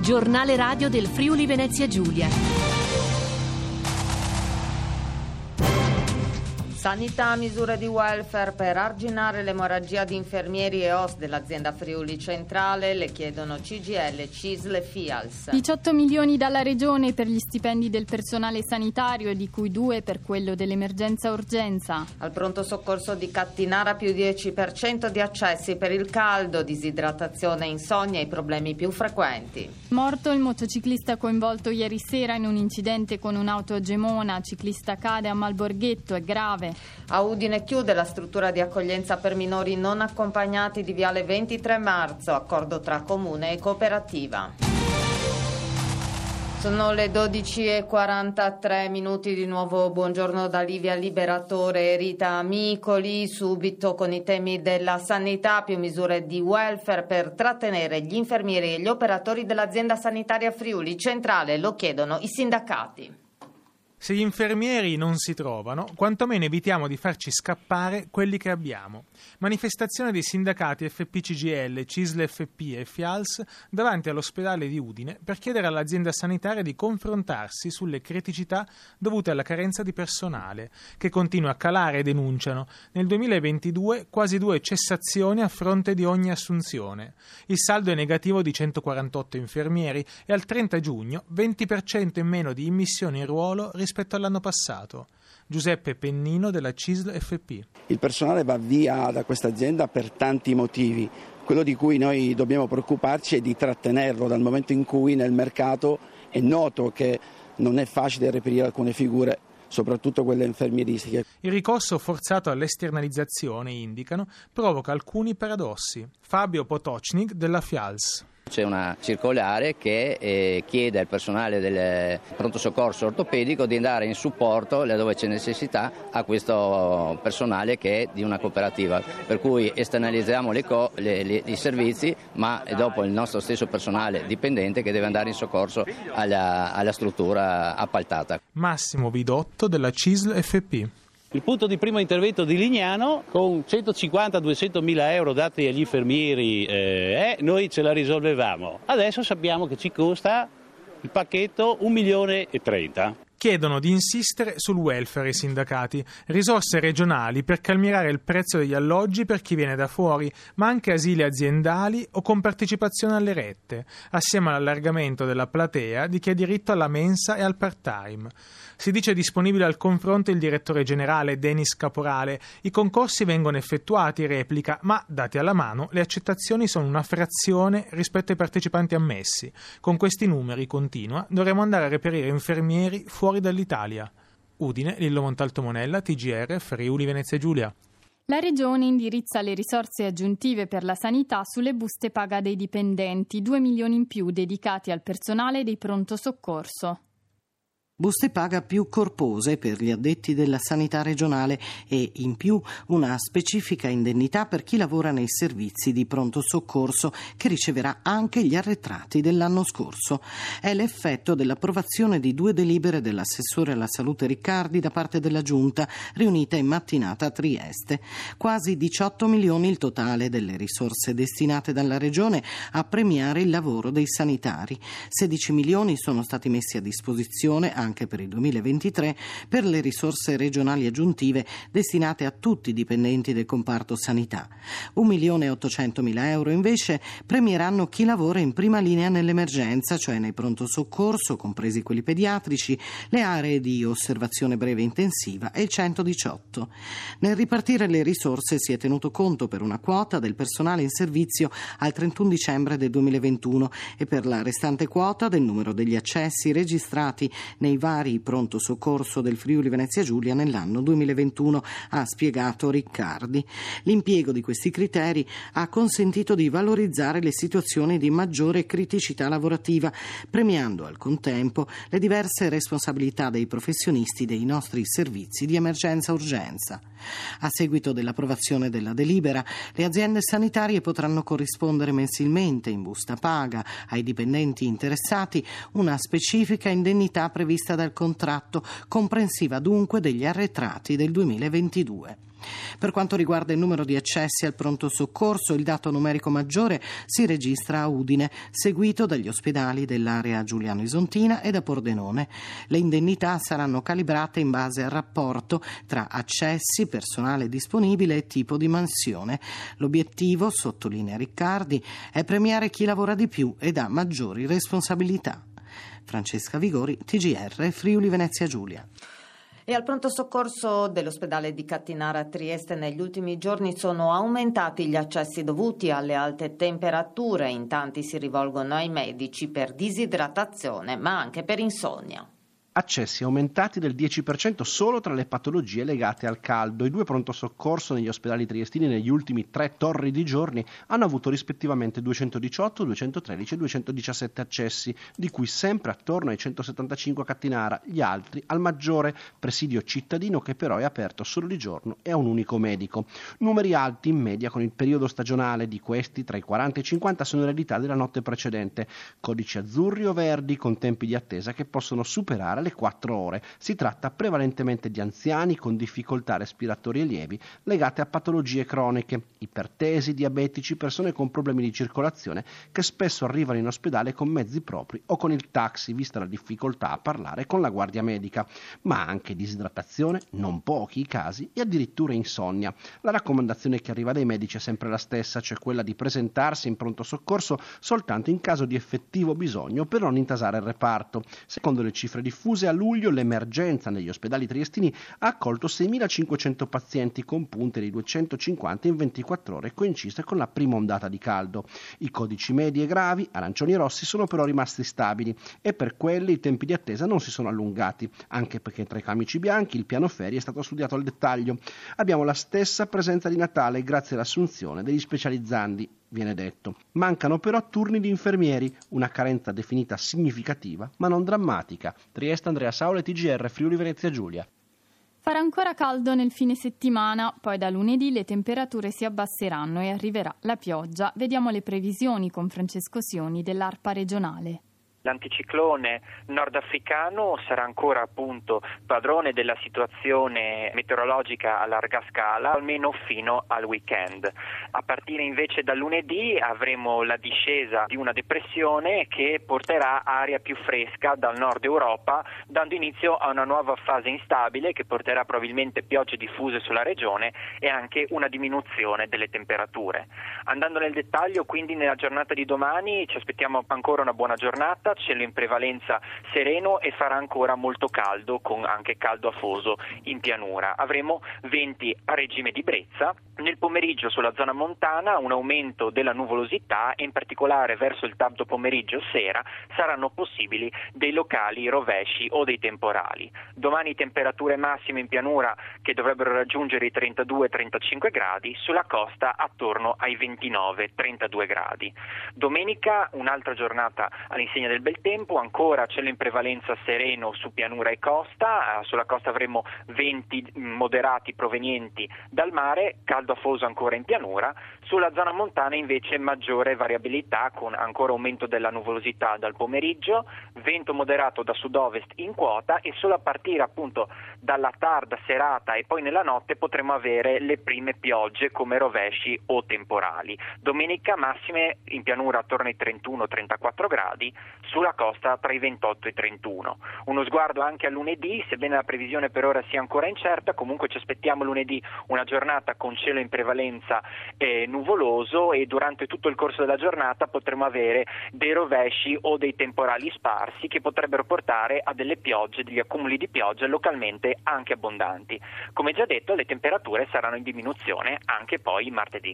Giornale radio del Friuli Venezia Giulia. Sanità, misure di welfare per arginare l'emorragia di infermieri e OSS dell'azienda Friuli Centrale, le chiedono CGIL, CISL e FIALS. 18 milioni dalla Regione per gli stipendi del personale sanitario, di cui 2 per quello dell'emergenza-urgenza. Al pronto soccorso di Cattinara più 10% di accessi per il caldo, disidratazione e insonnia, i problemi più frequenti. Morto il motociclista coinvolto ieri sera in un incidente con un'auto a Gemona. Ciclista cade a Malborghetto, è grave. A Udine chiude la struttura di accoglienza per minori non accompagnati di Viale 23 Marzo, accordo tra comune e cooperativa. Sono le 12:43 di nuovo. Buongiorno da Livia Liberatore e Rita Amicoli. Subito con i temi della sanità, più misure di welfare per trattenere gli infermieri e gli operatori dell'azienda sanitaria Friuli Centrale, lo chiedono i sindacati. Se gli infermieri non si trovano, quantomeno evitiamo di farci scappare quelli che abbiamo. Manifestazione dei sindacati FP-CGIL, CISL FP e FIALS davanti all'ospedale di Udine per chiedere all'azienda sanitaria di confrontarsi sulle criticità dovute alla carenza di personale, che continua a calare, denunciano. Nel 2022 quasi 2 cessazioni a fronte di ogni assunzione. Il saldo è negativo di 148 infermieri e al 30 giugno 20% in meno di immissioni in ruolo rispetto all'anno passato. Giuseppe Pennino della CISL FP. Il personale va via da questa azienda per tanti motivi. Quello di cui noi dobbiamo preoccuparci è di trattenerlo, dal momento in cui nel mercato è noto che non è facile reperire alcune figure, soprattutto quelle infermieristiche. Il ricorso forzato all'esternalizzazione, indicano, provoca alcuni paradossi. Fabio Potocnik della FIALS. C'è una circolare che chiede al personale del pronto soccorso ortopedico di andare in supporto laddove c'è necessità a questo personale che è di una cooperativa, per cui esternalizziamo i servizi, ma è dopo il nostro stesso personale dipendente che deve andare in soccorso alla struttura appaltata. Massimo Vidotto della CISL FP. Il punto di primo intervento di Lignano, con 150-200 mila euro dati agli infermieri, noi ce la risolvevamo. Adesso sappiamo che ci costa il pacchetto 1.030.000. Chiedono di insistere sul welfare i sindacati, risorse regionali per calmierare il prezzo degli alloggi per chi viene da fuori, ma anche asili aziendali o con partecipazione alle rette, assieme all'allargamento della platea di chi ha diritto alla mensa e al part-time. Si dice disponibile al confronto il direttore generale Denis Caporale. I concorsi vengono effettuati, replica, ma, dati alla mano, le accettazioni sono una frazione rispetto ai partecipanti ammessi. Con questi numeri, continua, dovremo andare a reperire infermieri fuori dall'Italia. Udine, Lillo Montalto Monella, TGR, Friuli Venezia Giulia. La Regione indirizza le risorse aggiuntive per la sanità sulle buste paga dei dipendenti, 2 milioni in più dedicati al personale dei pronto soccorso. Buste paga più corpose per gli addetti della sanità regionale e in più una specifica indennità per chi lavora nei servizi di pronto soccorso, che riceverà anche gli arretrati dell'anno scorso. È l'effetto dell'approvazione di 2 delibere dell'assessore alla salute Riccardi da parte della Giunta, riunita in mattinata a Trieste. Quasi 18 milioni il totale delle risorse destinate dalla Regione a premiare il lavoro dei sanitari. 16 milioni sono stati messi a disposizione anche per il 2023 per le risorse regionali aggiuntive destinate a tutti i dipendenti del comparto sanità. 1.800.000 euro invece premieranno chi lavora in prima linea nell'emergenza, cioè nei pronto soccorso, compresi quelli pediatrici, le aree di osservazione breve intensiva e il 118. Nel ripartire le risorse si è tenuto conto per una quota del personale in servizio al 31 dicembre del 2021 e per la restante quota del numero degli accessi registrati nei vari pronto soccorso del Friuli Venezia Giulia nell'anno 2021, ha spiegato Riccardi. L'impiego di questi criteri ha consentito di valorizzare le situazioni di maggiore criticità lavorativa, premiando al contempo le diverse responsabilità dei professionisti dei nostri servizi di emergenza-urgenza. A seguito dell'approvazione della delibera, le aziende sanitarie potranno corrispondere mensilmente in busta paga ai dipendenti interessati una specifica indennità prevista prevista dal contratto, comprensiva dunque degli arretrati del 2022. Per quanto riguarda il numero di accessi al pronto soccorso, il dato numerico maggiore si registra a Udine, seguito dagli ospedali dell'area Giuliano Isontina e da Pordenone. Le indennità saranno calibrate in base al rapporto tra accessi, personale disponibile e tipo di mansione. L'obiettivo, sottolinea Riccardi, è premiare chi lavora di più ed ha maggiori responsabilità. Francesca Vigori, TGR, Friuli Venezia Giulia. E al pronto soccorso dell'ospedale di Cattinara a Trieste negli ultimi giorni sono aumentati gli accessi dovuti alle alte temperature. In tanti si rivolgono ai medici per disidratazione, ma anche per insonnia. Accessi aumentati del 10% solo tra le patologie legate al caldo. I 2 pronto soccorso negli ospedali triestini negli ultimi 3 torridi giorni hanno avuto rispettivamente 218, 213 e 217 accessi, di cui sempre attorno ai 175 a Cattinara, gli altri al maggiore presidio cittadino, che però è aperto solo di giorno e a un unico medico. Numeri alti in media con il periodo stagionale, di questi tra i 40 e i 50 sono eredità della notte precedente, codici azzurri o verdi con tempi di attesa che possono superare le 4 ore. Si tratta prevalentemente di anziani con difficoltà respiratorie lievi legate a patologie croniche, ipertesi, diabetici, persone con problemi di circolazione che spesso arrivano in ospedale con mezzi propri o con il taxi, vista la difficoltà a parlare con la guardia medica, ma anche disidratazione, non pochi i casi, e addirittura insonnia. La raccomandazione che arriva dai medici è sempre la stessa, cioè quella di presentarsi in pronto soccorso soltanto in caso di effettivo bisogno per non intasare il reparto. Secondo le cifre diffuse, a luglio l'emergenza negli ospedali triestini ha accolto 6.500 pazienti con punte di 250 in 24 ore, coincise con la prima ondata di caldo. I codici medi e gravi, arancioni e rossi, sono però rimasti stabili e per quelli i tempi di attesa non si sono allungati, anche perché tra i camici bianchi il piano ferie è stato studiato al dettaglio. Abbiamo la stessa presenza di Natale grazie all'assunzione degli specializzandi, viene detto. Mancano però turni di infermieri, una carenza definita significativa ma non drammatica. Trieste, Andrea Saule, TGR, Friuli Venezia Giulia. Farà ancora caldo nel fine settimana, poi da lunedì le temperature si abbasseranno e arriverà la pioggia. Vediamo le previsioni con Francesco Sioni dell'ARPA regionale. L'anticiclone nordafricano sarà ancora appunto padrone della situazione meteorologica a larga scala, almeno fino al weekend. A partire invece da lunedì avremo la discesa di una depressione che porterà aria più fresca dal nord Europa, dando inizio a una nuova fase instabile che porterà probabilmente piogge diffuse sulla regione e anche una diminuzione delle temperature. Andando nel dettaglio, quindi nella giornata di domani ci aspettiamo ancora una buona giornata, cielo in prevalenza sereno e farà ancora molto caldo, con anche caldo afoso in pianura. Avremo venti a regime di brezza. Nel pomeriggio sulla zona montana un aumento della nuvolosità e in particolare verso il tardo pomeriggio sera saranno possibili dei locali rovesci o dei temporali. Domani temperature massime in pianura che dovrebbero raggiungere i 32-35 gradi, sulla costa attorno ai 29-32 gradi. Domenica un'altra giornata all'insegna del bel tempo, ancora cielo in prevalenza sereno su pianura e costa, sulla costa avremo venti moderati provenienti dal mare, caldo afoso ancora in pianura, sulla zona montana invece maggiore variabilità con ancora aumento della nuvolosità dal pomeriggio, vento moderato da sud-ovest in quota e solo a partire appunto dalla tarda serata e poi nella notte potremo avere le prime piogge come rovesci o temporali. Domenica massime in pianura attorno ai 31-34 gradi, sulla costa tra i 28 e i 31. Uno sguardo anche a lunedì, sebbene la previsione per ora sia ancora incerta, comunque ci aspettiamo lunedì una giornata con cielo in prevalenza nuvoloso e durante tutto il corso della giornata potremo avere dei rovesci o dei temporali sparsi che potrebbero portare a delle piogge, degli accumuli di pioggia localmente anche abbondanti. Come già detto, le temperature saranno in diminuzione anche poi martedì.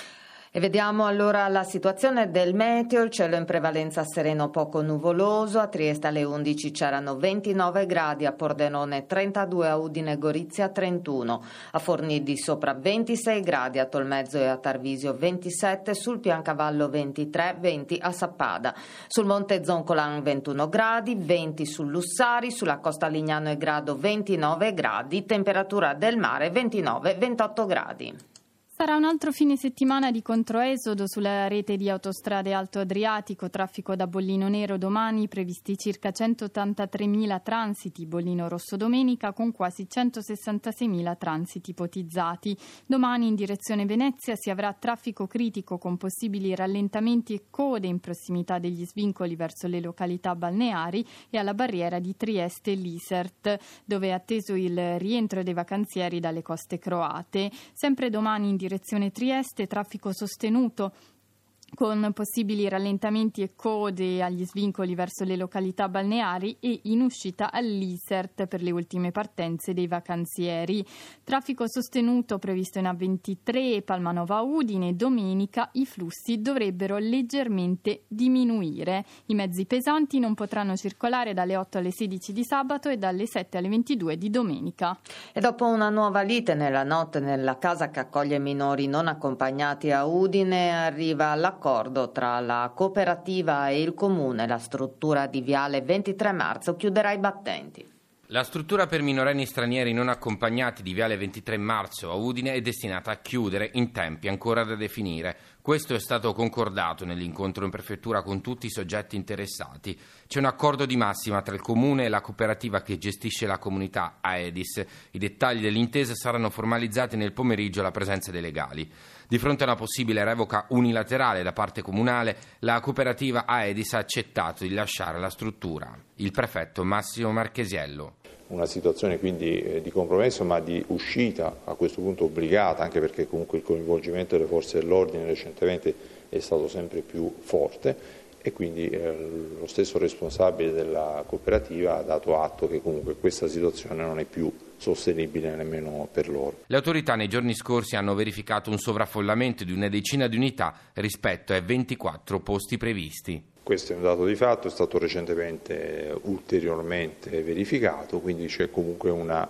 E vediamo allora la situazione del meteo, il cielo in prevalenza sereno poco nuvoloso, a Trieste alle 11 c'erano 29 gradi, a Pordenone 32, a Udine e Gorizia 31, a Forni di Sopra 26 gradi, a Tolmezzo e a Tarvisio 27, sul Piancavallo 23, 20 a Sappada, sul Monte Zoncolan 21 gradi, 20 sul Lussari, sulla costa Lignano e Grado 29 gradi, temperatura del mare 29-28 gradi. Sarà un altro fine settimana di controesodo sulla rete di autostrade Alto Adriatico, traffico da Bollino Nero domani, previsti circa 183.000 transiti, Bollino Rosso domenica con quasi 166.000 transiti ipotizzati. Domani in direzione Venezia si avrà traffico critico con possibili rallentamenti e code in prossimità degli svincoli verso le località balneari e alla barriera di Trieste e Lisert, dove è atteso il rientro dei vacanzieri dalle coste croate. Sempre domani in direzione Trieste, traffico sostenuto con possibili rallentamenti e code agli svincoli verso le località balneari e in uscita all'Isert per le ultime partenze dei vacanzieri. Traffico sostenuto previsto in A23 e Palmanova Udine. Domenica i flussi dovrebbero leggermente diminuire. I mezzi pesanti non potranno circolare dalle 8 alle 16 di sabato e dalle 7 alle 22 di domenica. E dopo una nuova lite nella notte nella casa che accoglie minori non accompagnati a Udine, arriva l'accordo tra la cooperativa e il comune. La struttura di Viale 23 Marzo chiuderà i battenti. La struttura per minorenni stranieri non accompagnati di Viale 23 Marzo a Udine è destinata a chiudere in tempi ancora da definire. Questo è stato concordato nell'incontro in prefettura con tutti i soggetti interessati. C'è un accordo di massima tra il comune e la cooperativa che gestisce la comunità Aedis. I dettagli dell'intesa saranno formalizzati nel pomeriggio alla presenza dei legali. Di fronte a una possibile revoca unilaterale da parte comunale, la cooperativa Aedis ha accettato di lasciare la struttura. Il prefetto Massimo Marchesiello. Una situazione quindi di compromesso, ma di uscita a questo punto obbligata, anche perché comunque il coinvolgimento delle forze dell'ordine recentemente è stato sempre più forte e quindi lo stesso responsabile della cooperativa ha dato atto che comunque questa situazione non è più sostenibile nemmeno per loro. Le autorità nei giorni scorsi hanno verificato un sovraffollamento di una decina di unità rispetto ai 24 posti previsti. Questo è un dato di fatto, è stato recentemente ulteriormente verificato, quindi c'è comunque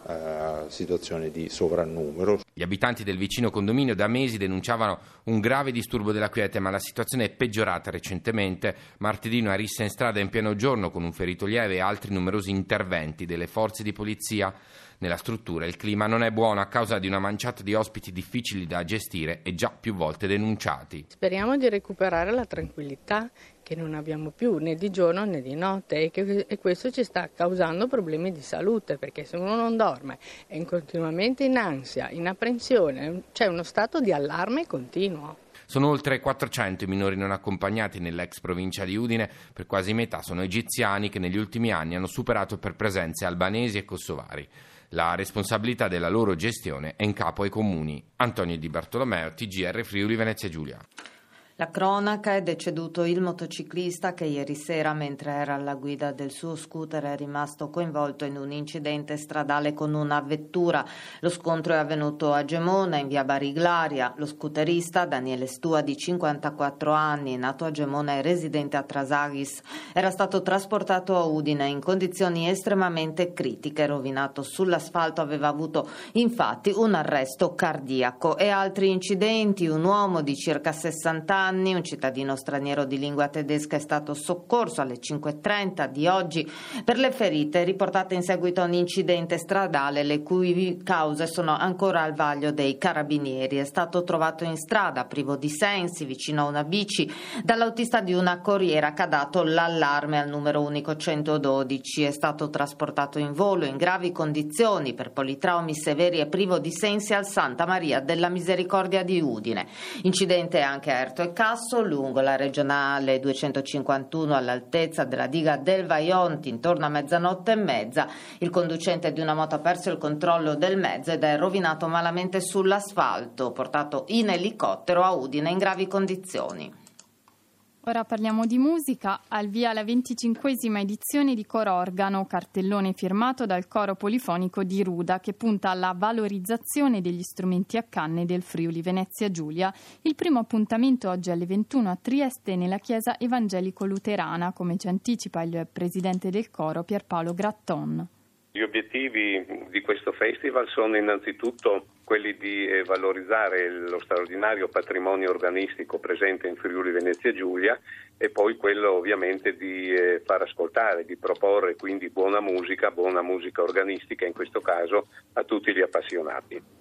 una situazione di sovrannumero. Gli abitanti del vicino condominio da mesi denunciavano un grave disturbo della quiete, ma la situazione è peggiorata recentemente. Martedì una rissa in strada in pieno giorno con un ferito lieve e altri numerosi interventi delle forze di polizia. Nella struttura il clima non è buono a causa di una manciata di ospiti difficili da gestire e già più volte denunciati. Speriamo di recuperare la tranquillità che non abbiamo più né di giorno né di notte e questo ci sta causando problemi di salute, perché se uno non dorme è continuamente in ansia, in apprensione, c'è uno stato di allarme continuo. Sono oltre 400 i minori non accompagnati nell'ex provincia di Udine, per quasi metà sono egiziani che negli ultimi anni hanno superato per presenze albanesi e kosovari. La responsabilità della loro gestione è in capo ai comuni. Antonio Di Bartolomeo, TGR Friuli Venezia Giulia. La cronaca: è deceduto il motociclista che ieri sera, mentre era alla guida del suo scooter, è rimasto coinvolto in un incidente stradale con una vettura. Lo scontro è avvenuto a Gemona, in via Bariglaria. Lo scooterista, Daniele Stua, di 54 anni, nato a Gemona e residente a Trasaghis, era stato trasportato a Udine in condizioni estremamente critiche. Rovinato sull'asfalto, aveva avuto infatti un arresto cardiaco. E altri incidenti: un uomo di circa 60 anni, un cittadino straniero di lingua tedesca, è stato soccorso alle 5:30 di oggi per le ferite riportate in seguito a un incidente stradale le cui cause sono ancora al vaglio dei carabinieri. È stato trovato in strada, privo di sensi, vicino a una bici, dall'autista di una corriera che ha dato l'allarme al numero unico 112. È stato trasportato in volo in gravi condizioni per politraumi severi e privo di sensi al Santa Maria della Misericordia di Udine. Incidente anche a Erto e Casso, lungo la regionale 251 all'altezza della diga del Vaionti, intorno a 00:30. Il conducente di una moto ha perso il controllo del mezzo ed è rovinato malamente sull'asfalto, portato in elicottero a Udine in gravi condizioni. Ora parliamo di musica. Al via la 25esima edizione di Coro Organo, cartellone firmato dal Coro Polifonico di Ruda, che punta alla valorizzazione degli strumenti a canne del Friuli Venezia Giulia. Il primo appuntamento oggi alle 21 a Trieste nella chiesa evangelico-luterana, come ci anticipa il presidente del coro Pierpaolo Gratton. Gli obiettivi di questo festival sono innanzitutto quelli di valorizzare lo straordinario patrimonio organistico presente in Friuli Venezia Giulia e poi quello ovviamente di far ascoltare, di proporre quindi buona musica organistica in questo caso a tutti gli appassionati.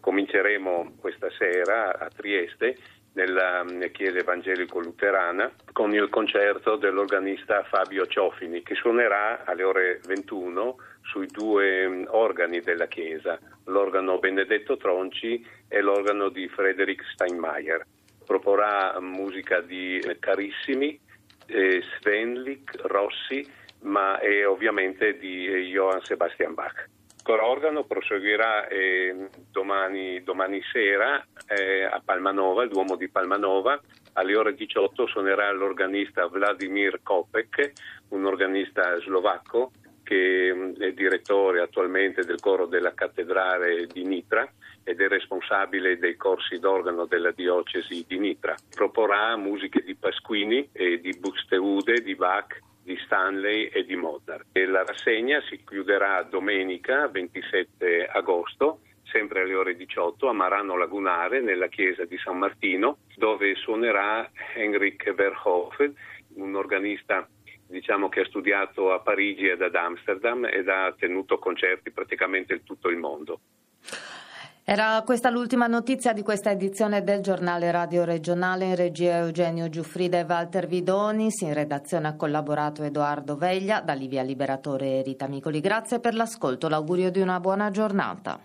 Cominceremo questa sera a Trieste nella chiesa evangelico-luterana con il concerto dell'organista Fabio Ciofini, che suonerà alle ore 21 sui 2 organi della chiesa, l'organo Benedetto Tronci e l'organo di Frederick Steinmeier. Proporrà musica di Carissimi, Svenlik, Rossi, ma ovviamente di Johann Sebastian Bach. L'organo proseguirà domani sera a Palmanova, il Duomo di Palmanova. Alle ore 18 suonerà l'organista Vladimir Kopek, un organista slovacco che è direttore attualmente del coro della cattedrale di Nitra ed è responsabile dei corsi d'organo della diocesi di Nitra. Proporrà musiche di Pasquini, di Buxtehude, di Bach, di Stanley e di Mozart. E la rassegna si chiuderà domenica 27 agosto, sempre alle ore 18, a Marano Lagunare, nella chiesa di San Martino, dove suonerà Henrik Verhoeven, un organista che ha studiato a Parigi ed ad Amsterdam ed ha tenuto concerti praticamente in tutto il mondo. Era questa l'ultima notizia di questa edizione del giornale radio regionale. In regia Eugenio Giuffrida e Walter Vidonis, in redazione ha collaborato Edoardo Veglia, da Livia Liberatore e Rita Micoli. Grazie per l'ascolto, l'augurio di una buona giornata.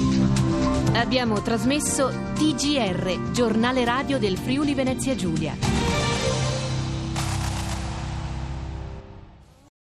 Abbiamo trasmesso TGR, giornale radio del Friuli Venezia Giulia.